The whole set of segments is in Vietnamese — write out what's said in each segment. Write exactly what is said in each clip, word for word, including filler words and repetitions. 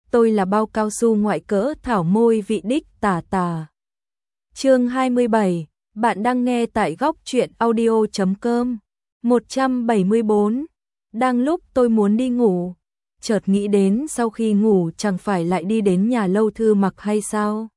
tôi là bao cao su ngoại cỡ thảo môi vị đích tả tả. Chương hai mươi bảy, bạn đang nghe tại góc truyện audio chấm com. một trăm bảy mươi bốn. Đang lúc tôi muốn đi ngủ, chợt nghĩ đến sau khi ngủ chẳng phải lại đi đến nhà Lâu Thư Mặc hay sao?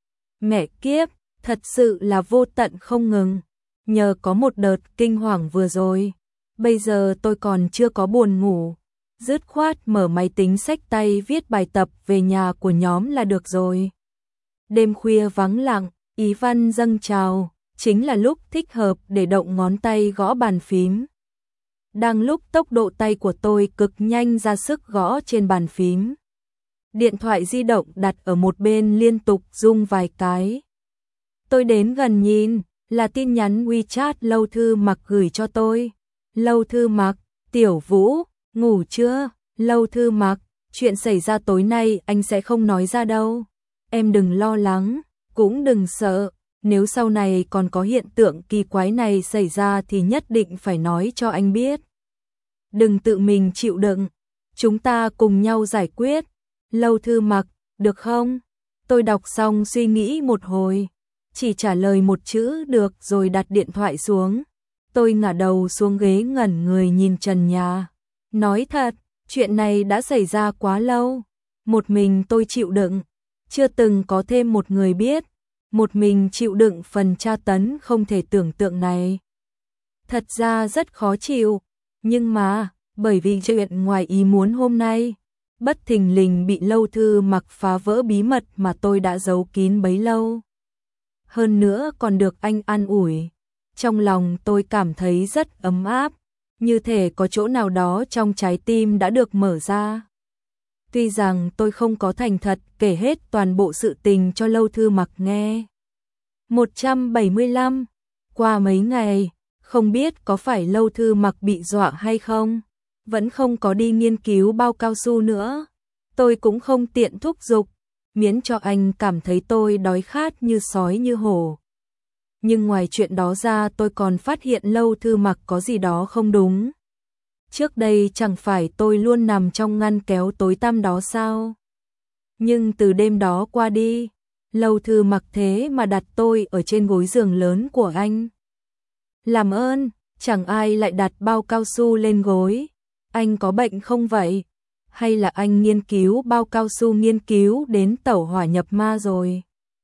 Mẹ kiếp, thật sự là vô tận không ngừng. Nhờ có một đợt kinh hoàng vừa rồi, bây giờ tôi còn chưa có buồn ngủ. Dứt khoát mở máy tính xách tay viết bài tập về nhà của nhóm là được rồi. Đêm khuya vắng lặng, ý văn dâng trào, chính là lúc thích hợp để động ngón tay gõ bàn phím. Đang lúc tốc độ tay của tôi cực nhanh ra sức gõ trên bàn phím, điện thoại di động đặt ở một bên liên tục rung vài cái. Tôi đến gần nhìn, là tin nhắn WeChat Lâu Thư Mặc gửi cho tôi. Lâu Thư Mặc, Tiểu Vũ, ngủ chưa? Lâu Thư Mặc, chuyện xảy ra tối nay anh sẽ không nói ra đâu. Em đừng lo lắng, cũng đừng sợ, nếu sau này còn có hiện tượng kỳ quái này xảy ra thì nhất định phải nói cho anh biết. Đừng tự mình chịu đựng, chúng ta cùng nhau giải quyết. Lâu Thư Mặc, được không? Tôi đọc xong suy nghĩ một hồi, chỉ trả lời một chữ được rồi đặt điện thoại xuống. Tôi ngả đầu xuống ghế ngẩn người nhìn trần nhà. Nói thật, chuyện này đã xảy ra quá lâu. Một mình tôi chịu đựng, chưa từng có thêm một người biết. Một mình chịu đựng phần tra tấn không thể tưởng tượng này. Thật ra rất khó chịu, nhưng mà, bởi vì chuyện ngoài ý muốn hôm nay, bất thình lình bị Lâu Thư Mặc phá vỡ bí mật mà tôi đã giấu kín bấy lâu. Hơn nữa còn được anh an ủi. Trong lòng tôi cảm thấy rất ấm áp, như thể có chỗ nào đó trong trái tim đã được mở ra. Tuy rằng tôi không có thành thật kể hết toàn bộ sự tình cho Lâu Thư Mặc nghe. một trăm bảy mươi lăm. Qua mấy ngày, không biết có phải Lâu Thư Mặc bị dọa hay không, vẫn không có đi nghiên cứu bao cao su nữa. Tôi cũng không tiện thúc giục, miễn cho anh cảm thấy tôi đói khát như sói như hổ. Nhưng ngoài chuyện đó ra tôi còn phát hiện Lâu Thư Mặc có gì đó không đúng. Trước đây chẳng phải tôi luôn nằm trong ngăn kéo tối tăm đó sao? Nhưng từ đêm đó qua đi, Lâu Thư Mặc thế mà đặt tôi ở trên gối giường lớn của anh. Làm ơn, chẳng ai lại đặt bao cao su lên gối. Anh có bệnh không vậy? Hay là anh nghiên cứu bao cao su nghiên cứu đến tẩu hỏa nhập ma rồi?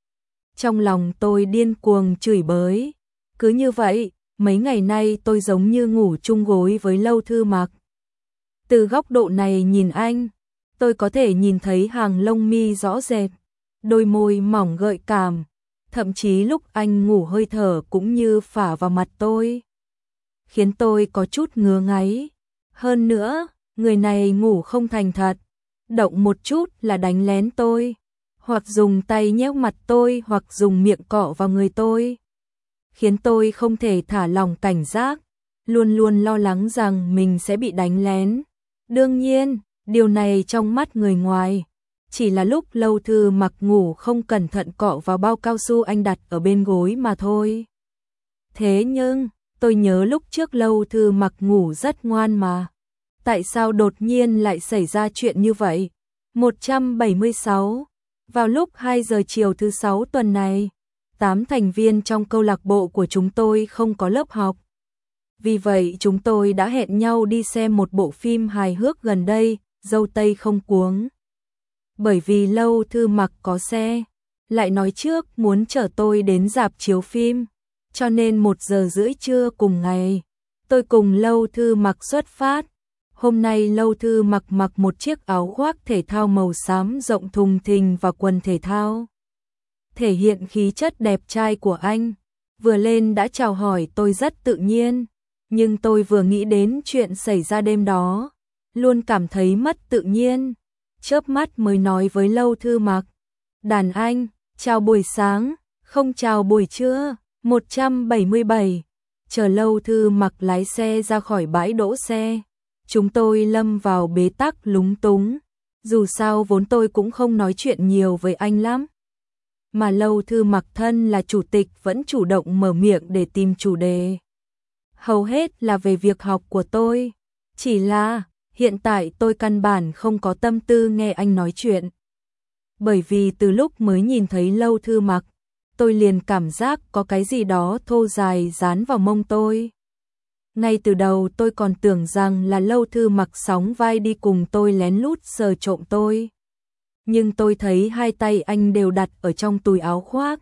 Trong lòng tôi điên cuồng chửi bới. Cứ như vậy, mấy ngày nay tôi giống như ngủ chung gối với Lâu Thư Mặc. Từ góc độ này nhìn anh, tôi có thể nhìn thấy hàng lông mi rõ rệt, đôi môi mỏng gợi cảm, thậm chí lúc anh ngủ hơi thở cũng như phả vào mặt tôi, khiến tôi có chút ngứa ngáy. Hơn nữa, người này ngủ không thành thật, động một chút là đánh lén tôi, hoặc dùng tay nhéo mặt tôi hoặc dùng miệng cọ vào người tôi, khiến tôi không thể thả lỏng cảnh giác, luôn luôn lo lắng rằng mình sẽ bị đánh lén. Đương nhiên, điều này trong mắt người ngoài, chỉ là lúc Lâu Thư Mặc ngủ không cẩn thận cọ vào bao cao su anh đặt ở bên gối mà thôi. Thế nhưng, tôi nhớ lúc trước Lâu Thư Mặc ngủ rất ngoan mà. Tại sao đột nhiên lại xảy ra chuyện như vậy? một trăm bảy mươi sáu. Vào lúc hai giờ chiều thứ sáu tuần này, tám thành viên trong câu lạc bộ của chúng tôi không có lớp học. Vì vậy chúng tôi đã hẹn nhau đi xem một bộ phim hài hước gần đây, Dâu Tây Không Cuống. Bởi vì Lâu Thư Mặc có xe, lại nói trước muốn chở tôi đến rạp chiếu phim, cho nên một giờ rưỡi trưa cùng ngày, tôi cùng Lâu Thư Mặc xuất phát. Hôm nay Lâu Thư Mặc mặc một chiếc áo khoác thể thao màu xám rộng thùng thình và quần thể thao, thể hiện khí chất đẹp trai của anh. Vừa lên đã chào hỏi tôi rất tự nhiên, nhưng tôi vừa nghĩ đến chuyện xảy ra đêm đó, luôn cảm thấy mất tự nhiên. Chớp mắt mới nói với Lâu Thư Mặc, đàn anh, chào buổi sáng, không chào buổi trưa. một trăm bảy mươi bảy. Chờ Lâu Thư Mặc lái xe ra khỏi bãi đỗ xe, chúng tôi lâm vào bế tắc lúng túng. Dù sao vốn tôi cũng không nói chuyện nhiều với anh lắm, mà Lâu Thư Mặc thân là chủ tịch vẫn chủ động mở miệng để tìm chủ đề. Hầu hết là về việc học của tôi, chỉ là hiện tại tôi căn bản không có tâm tư nghe anh nói chuyện. bởi vì từ lúc mới nhìn thấy Lâu Thư Mặc, tôi liền cảm giác có cái gì đó thô dài dán vào mông tôi. Ngay từ đầu tôi còn tưởng rằng là Lâu Thư Mặc sóng vai đi cùng tôi lén lút sờ trộm tôi. Nhưng tôi thấy hai tay anh đều đặt ở trong túi áo khoác.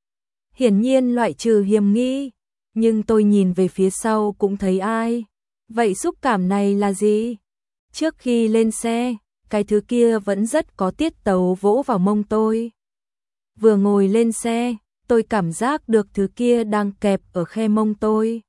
Hiển nhiên loại trừ hiểm nghi, nhưng tôi nhìn về phía sau cũng thấy ai. Vậy xúc cảm này là gì? Trước khi lên xe, cái thứ kia vẫn rất có tiết tấu vỗ vào mông tôi. Vừa ngồi lên xe, tôi cảm giác được thứ kia đang kẹp ở khe mông tôi,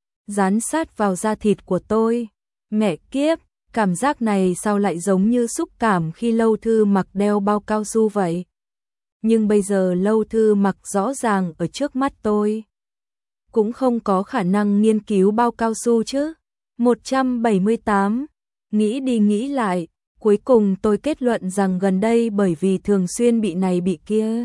dán sát vào da thịt của tôi. Mẹ kiếp, cảm giác này sao lại giống như xúc cảm khi Lâu Thư Mặc đeo bao cao su vậy? Nhưng bây giờ Lâu Thư Mặc rõ ràng ở trước mắt tôi, cũng không có khả năng nghiên cứu bao cao su chứ. một trăm bảy mươi tám. Nghĩ đi nghĩ lại, cuối cùng tôi kết luận rằng gần đây bởi vì thường xuyên bị này bị kia,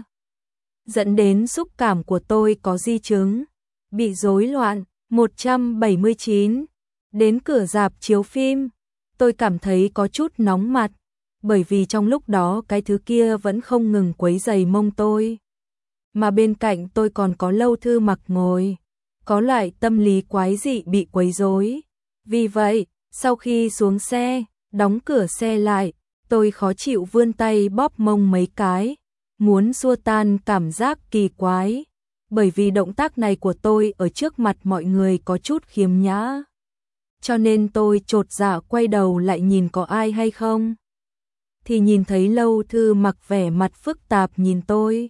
dẫn đến xúc cảm của tôi có di chứng, bị rối loạn. một trăm bảy mươi chín. Đến cửa rạp chiếu phim, tôi cảm thấy có chút nóng mặt, bởi vì trong lúc đó cái thứ kia vẫn không ngừng quấy rầy mông tôi. Mà bên cạnh tôi còn có Lâu Thư Mặc ngồi, có loại tâm lý quái dị bị quấy rối. Vì vậy, sau khi xuống xe, đóng cửa xe lại, tôi khó chịu vươn tay bóp mông mấy cái, muốn xua tan cảm giác kỳ quái. Bởi vì động tác này của tôi ở trước mặt mọi người có chút khiếm nhã, cho nên tôi chột dạ quay đầu lại nhìn có ai hay không. Thì nhìn thấy Lâu Thư Mặc vẻ mặt phức tạp nhìn tôi.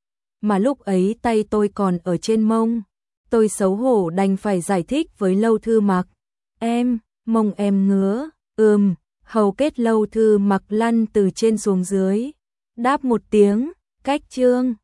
Mà lúc ấy tay tôi còn ở trên mông, tôi xấu hổ đành phải giải thích với Lâu Thư Mặc. Em, mông em ngứa. Ừm, hầu kết Lâu Thư Mặc lăn từ trên xuống dưới, đáp một tiếng, cách chương.